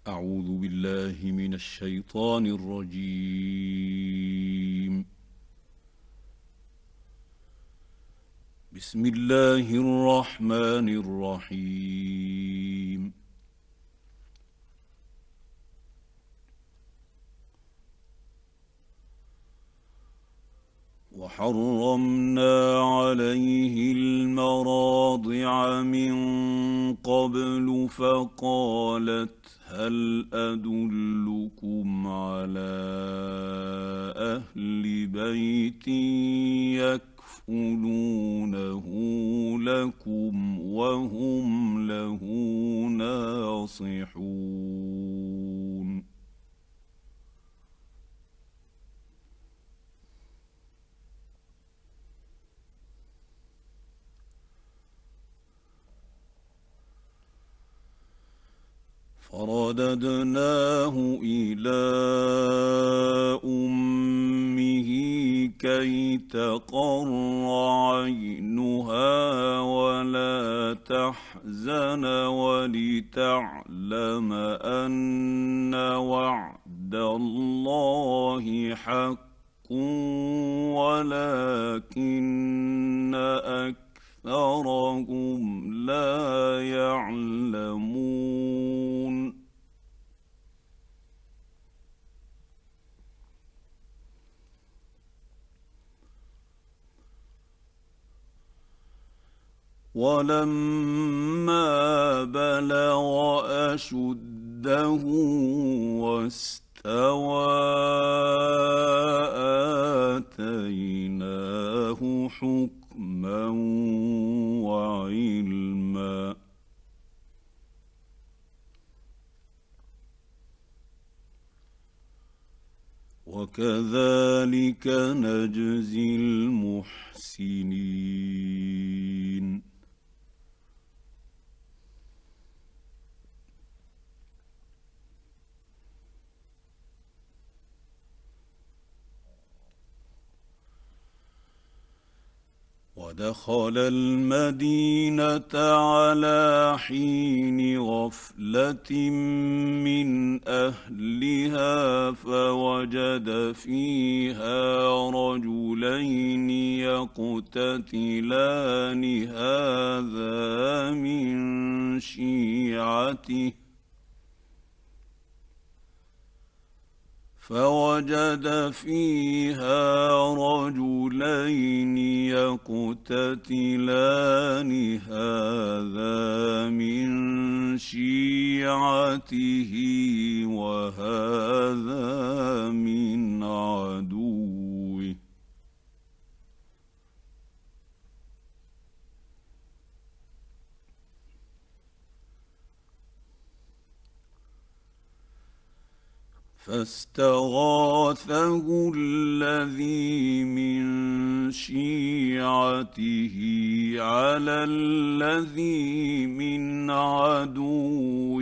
أعوذ بالله من الشيطان الرجيم. بسم الله الرحمن الرحيم. وحرمنا عليه المراضع من قبل فقالت هل أدلكم على أهل بيت يكفلونه لكم وهم له ناصحون. فرددناه إلى أمه كي تقر عينها ولا تحزن ولتعلم أن وعد الله حق ولكن أكثرهم لا يعلمون. ولما بلغ أشده واستوى آتيناه حكما وعلما وكذلك نجزي المحسنين. ودخل المدينة على حين غفلة من أهلها فوجد فيها رجلين يقتتلان هذا من شيعته فوجد فيها رجلين يقتتلان هذا من شيعته وهذا من عدوه فاستغاثه الذي من شيعته على الذي من عدوه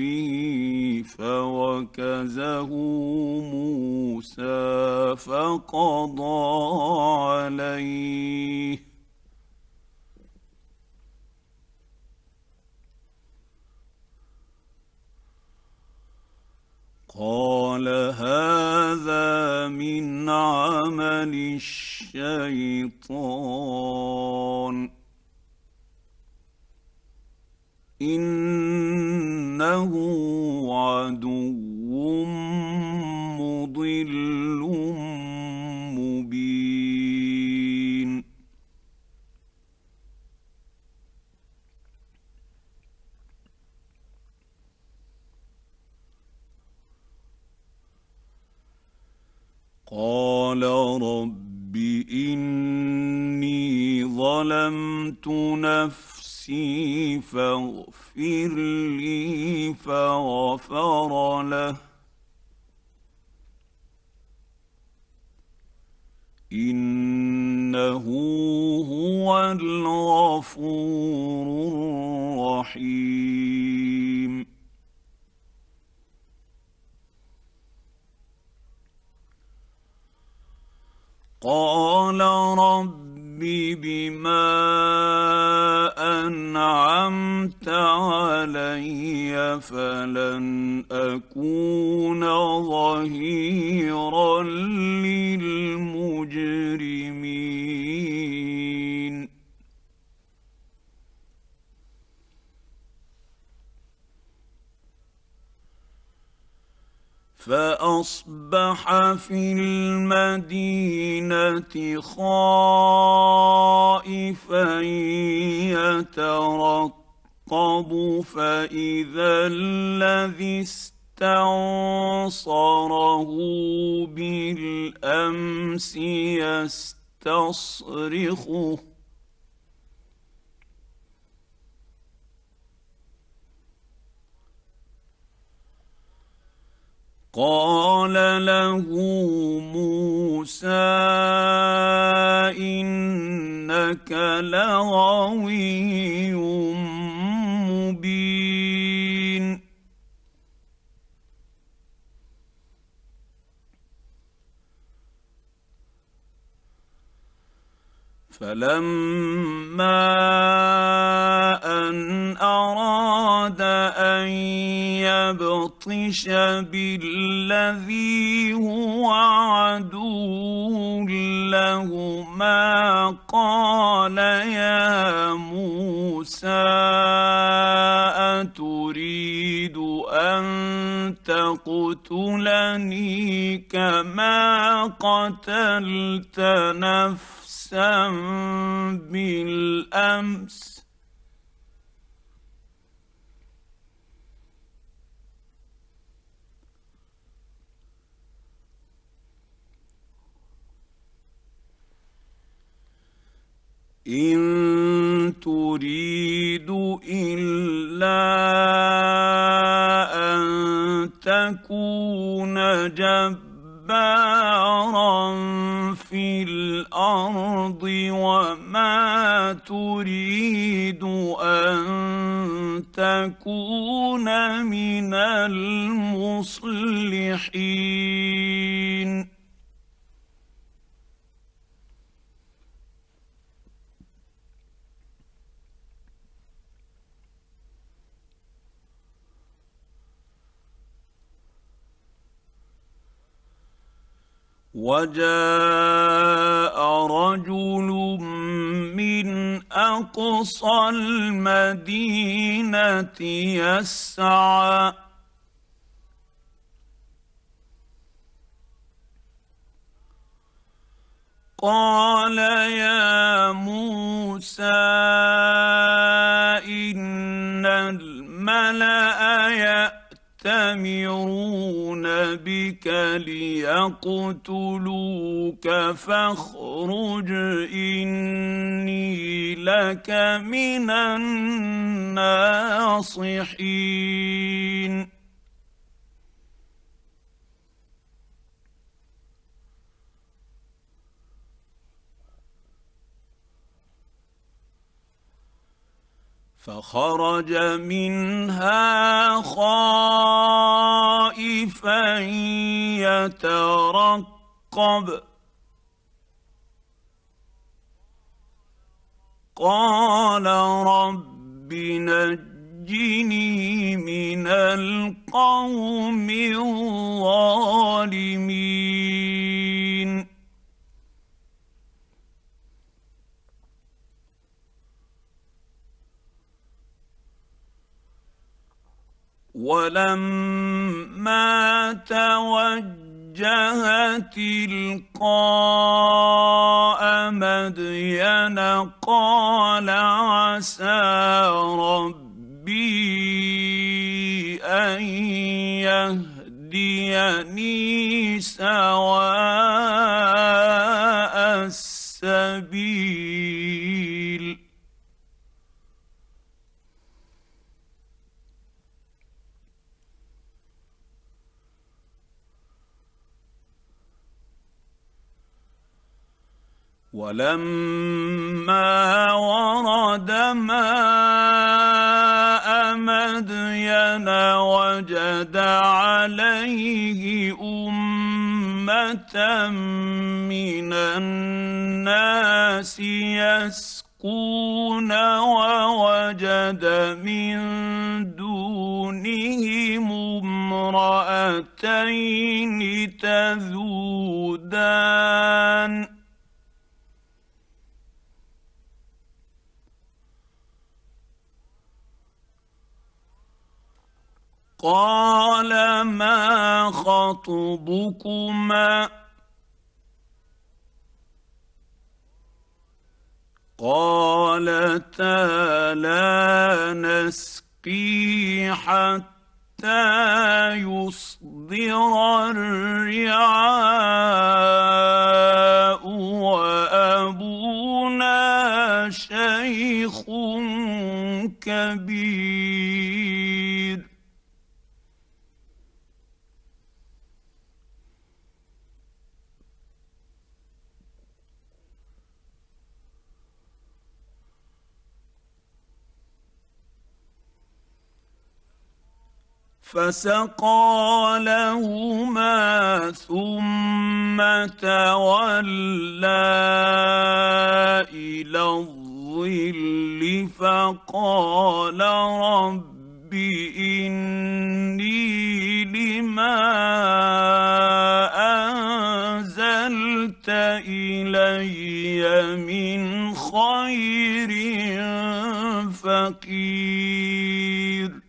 فوكزه موسى فقضى عليه قال هذا من عمل الشيطان إنه عدو مضل مبين. قال رب إني ظلمت نفسي فاغفر لي فغفر له إنه هو الغفور الرحيم. قال رب بما أنعمت انعمت علي فلن اكون ظهيرا للمجرمين. فاصبح في المدينه خائفا يترقب فاذا الذي استنصره بالامس يستصرخه قال له موسى إنك لغوي مبين. فلما أن أراد أن يبطش بالذي هو عدو لهما قال يا موسى أتريد أن تقتلني كما قتلت نفسا بالأمس إن تريد إلا أن تكون جبارا في الأرض وما تريد أن تكون من المصلحين. وجاء رجل من أقصى المدينة يسعى قال يا موسى إن الملأ يأتمرون بك ليقتلوك فاخرج إني لك من الناصحين. فخرج منها خائفا يترقب قال رب نجني من القوم الظالمين. ولما توجه تلقاء مدين قال عسى ربي أن يهديني سواء السبيل. ولما ورد ماء مدين وجد عليه أمة من الناس يسقون يستسقون ووجد من دونهم امرأتين تذودان قال ما خطبكما قالتا لا نسقي حتى يصدر الرعاء وأبونا شيخ كبير فسقى لهما ثم تولى إلى الظل فقال رب إني لما أنزلت إلي من خير فقير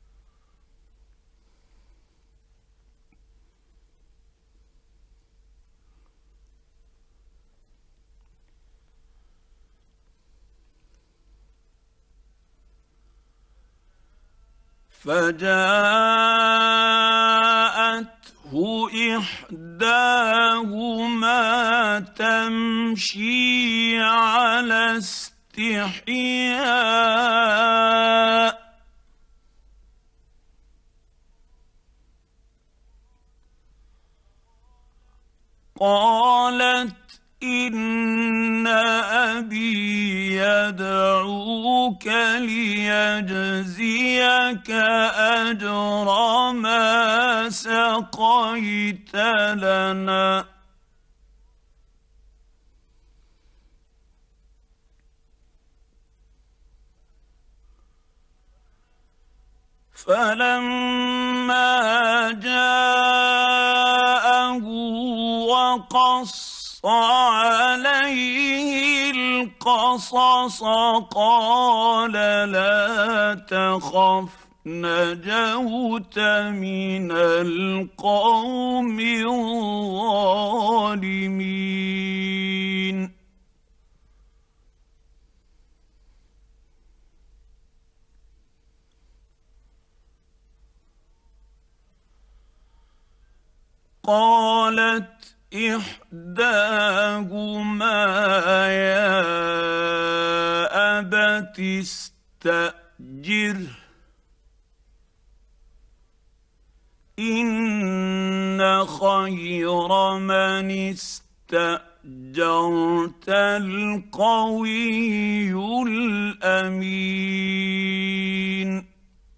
فجاءته إحداهما تمشي على استحياء قالت إن أبي يدعوك ليجزيك أجر ما سقيت لنا فلما جاءه وقص عليه القصص قال لا تخف نجوت من القوم الظالمين قالت إحداهما يا أبت استأجره إن خير من استأجرت القوي الأمين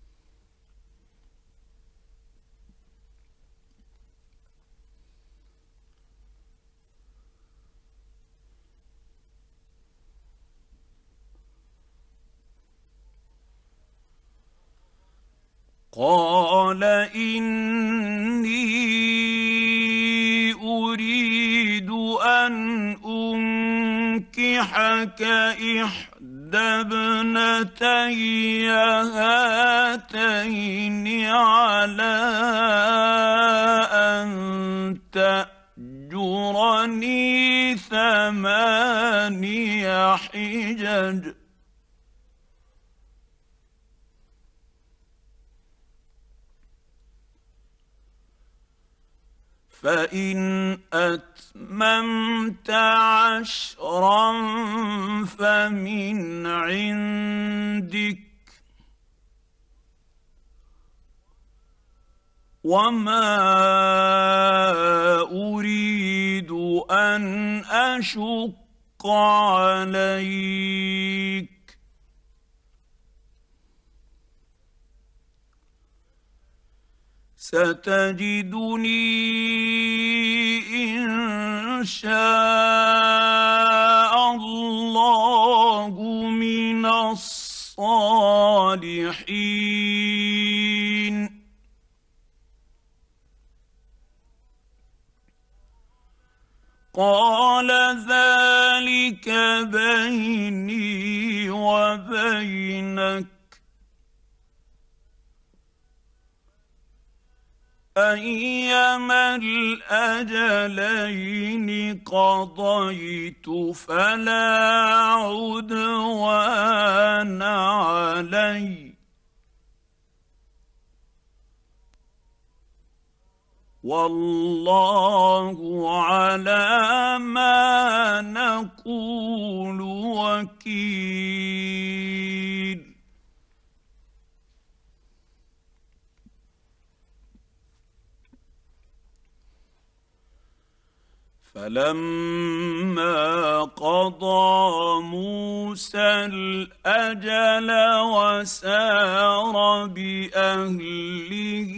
قال إني أريد أن أنكحك إحدى ابنتي هاتين على أن تأجرني 8 حجج فإن أتممت 10 فمن عندك وما أريد أن أشق عليك ستجدني إن شاء الله من الصالحين قال ذلك بيني وبينك أيما الأجلين قضيت فلا عدوان علي والله على ما نقول وكيل فلما قضى موسى الأجل وسار بأهله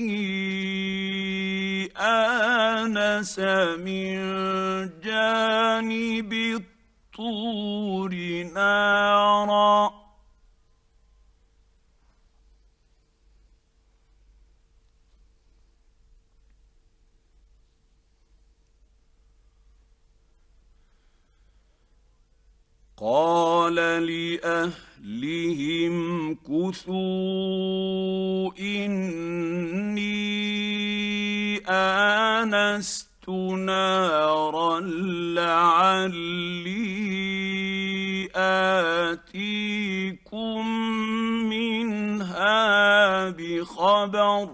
آنس من جانب الطور نارا قال لأهلهم كثوا إني آنست نارا لعلي آتيكم منها بخبر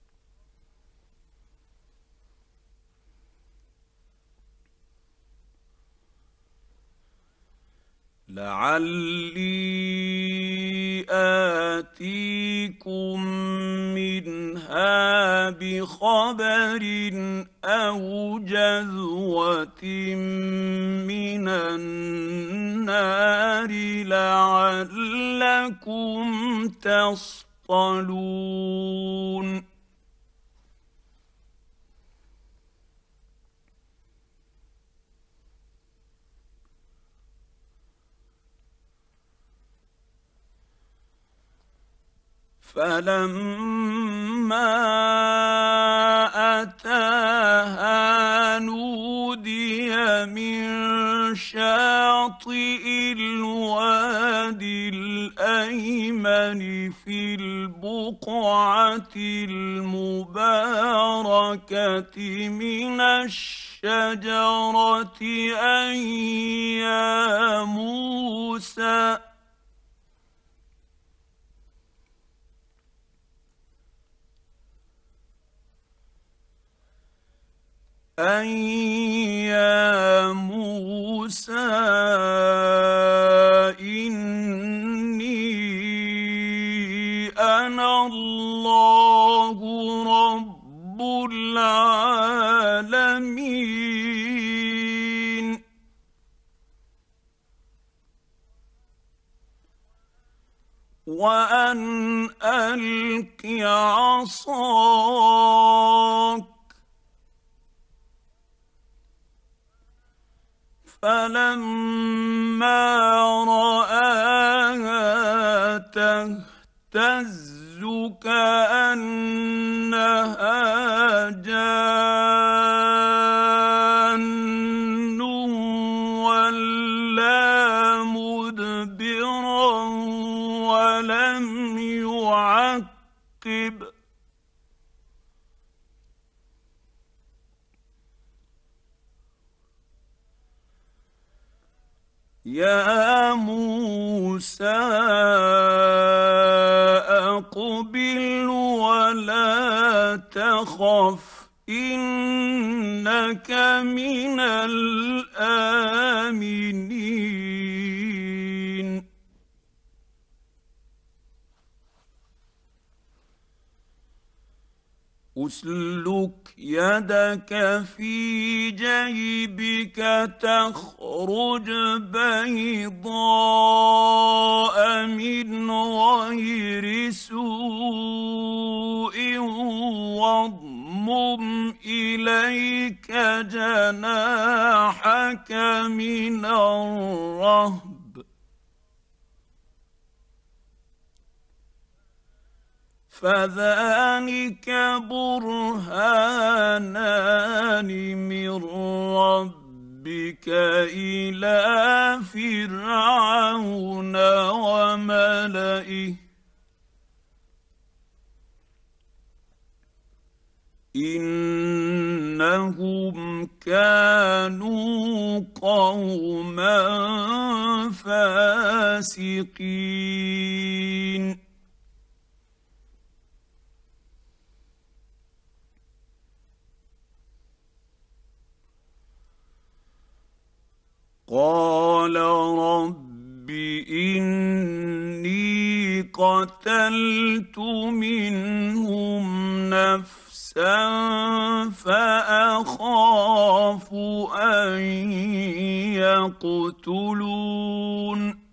أو جذوة من النار لعلكم تصطلون فلما أتاها نودي من شاطئ الوادي الأيمن في البقعة المباركة من الشجرة أن يا موسى إني أنا الله رب العالمين وأن ألق عصاك فلما رآها تهتز كأنها جان ولا مدبرا ولم يعقب يا موسى أقبل ولا تخف إنك من الآمنين أسلك يدك في جيبك تخرج بيضاء من غير سوء واضمم إليك جناحك من الرهب فذلك برهانان من ربك إلى فرعون وملئه إنهم كانوا قوما فاسقين قال رب إني قتلت منهم نفسا فأخاف أن يقتلون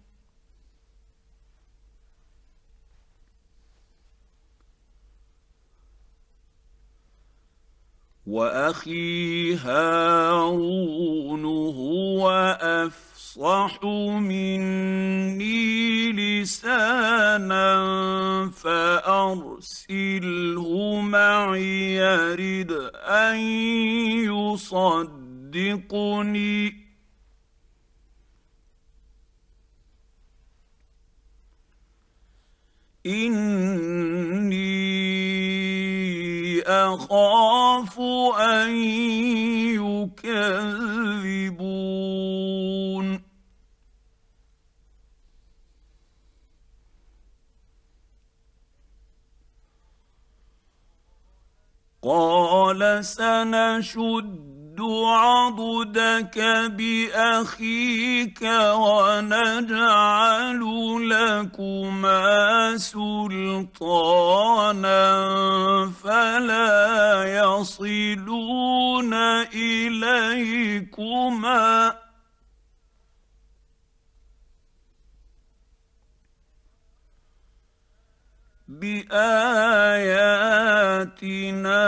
وأخي هارون هو أفصح مني لسانا فأرسله معي يرد أن يصدقني إني أخاف أن يكذبون قال سنشد عضدك بأخيك ونجعل لكما سلطانا فلا يصلون إليكما بآياتنا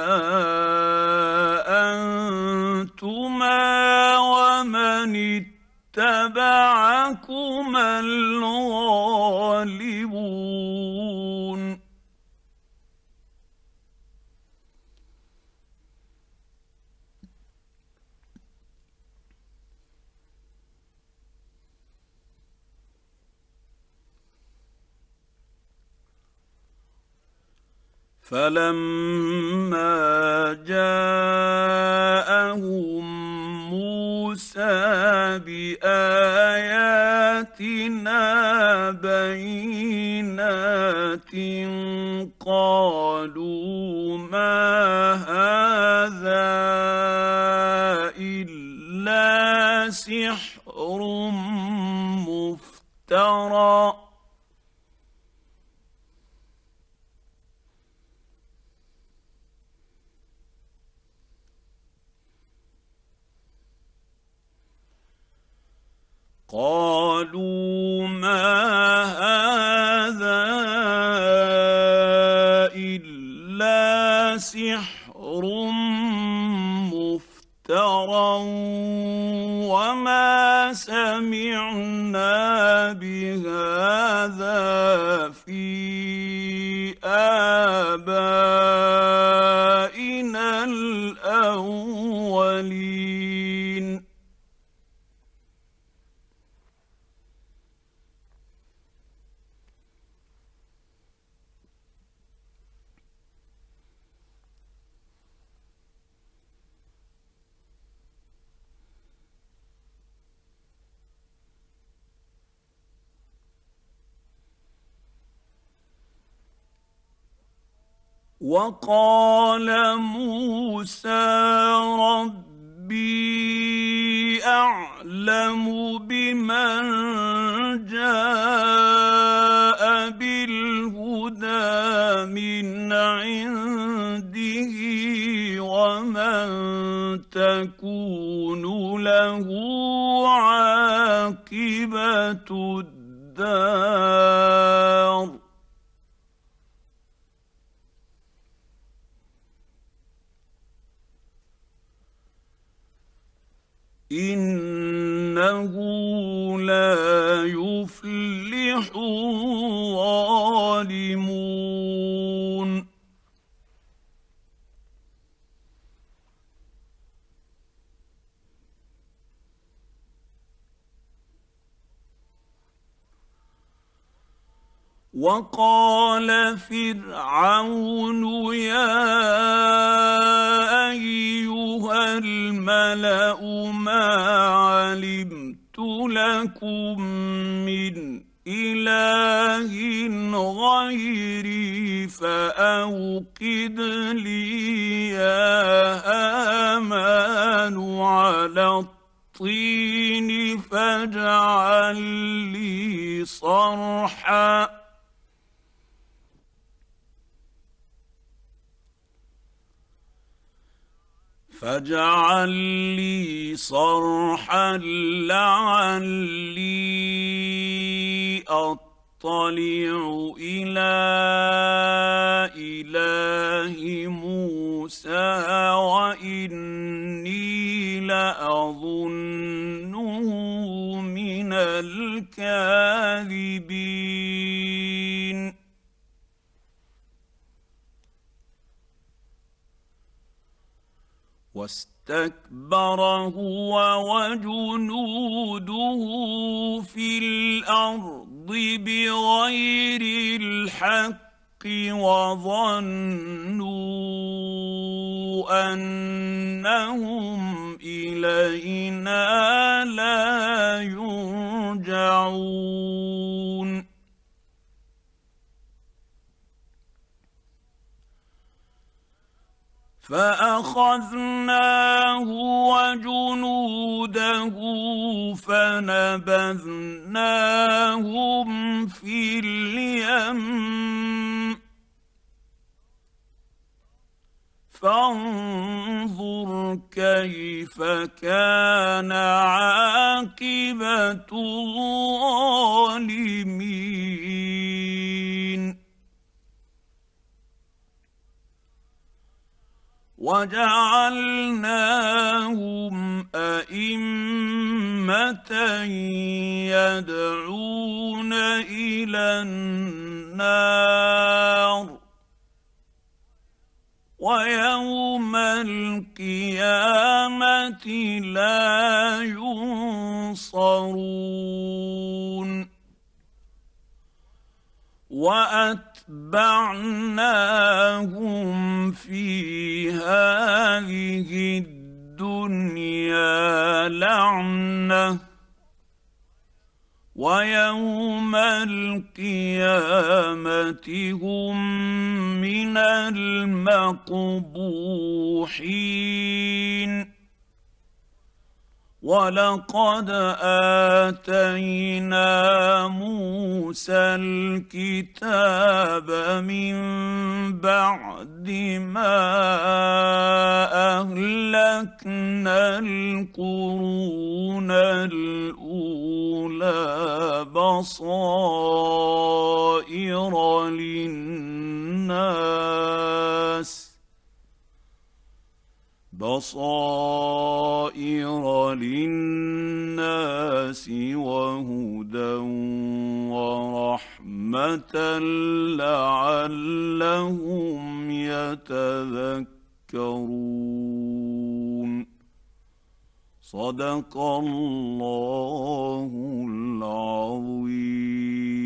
أنتما ومن اتبعكما الغالبون فلما جاءهم موسى بآياتنا بينات قالوا ما هذا إلا سحر مفترى قالوا ما هذا إلا سحر مفترى وما سمعنا بهذا في آبائنا الأولين وقال موسى ربي أعلم بمن جاء بالهدى من عنده ومن تكون له عاقبة الدار إنه لا يفلح الظالمون وقال فرعون يا ايها الملا ما علمت لكم من اله غيري فاوقد لي يا هامان على الطين فاجعل لي صرحا لعلي اطلع الى اله موسى واني لاظنه من الكاذبين. واستكبر هو وجنوده في الارض بغير الحق وظنوا انهم الينا لا يرجعون. فاخذناه وجنوده فنبذناهم في اليم فانظر كيف كان عاقبه الظالمين. وجعلناهم ائمه يدعون الى النار ويوم القيامه لا ينصرون. واتبعناهم في هذه الدنيا لعنه ويوم القيامه هم من المقبوحين. ولقد اتينا موسى الكتاب من بعد ما اهلكنا القرون الاولى بصائر للناس وهدى ورحمة لعلهم يتذكرون. صدق الله العظيم.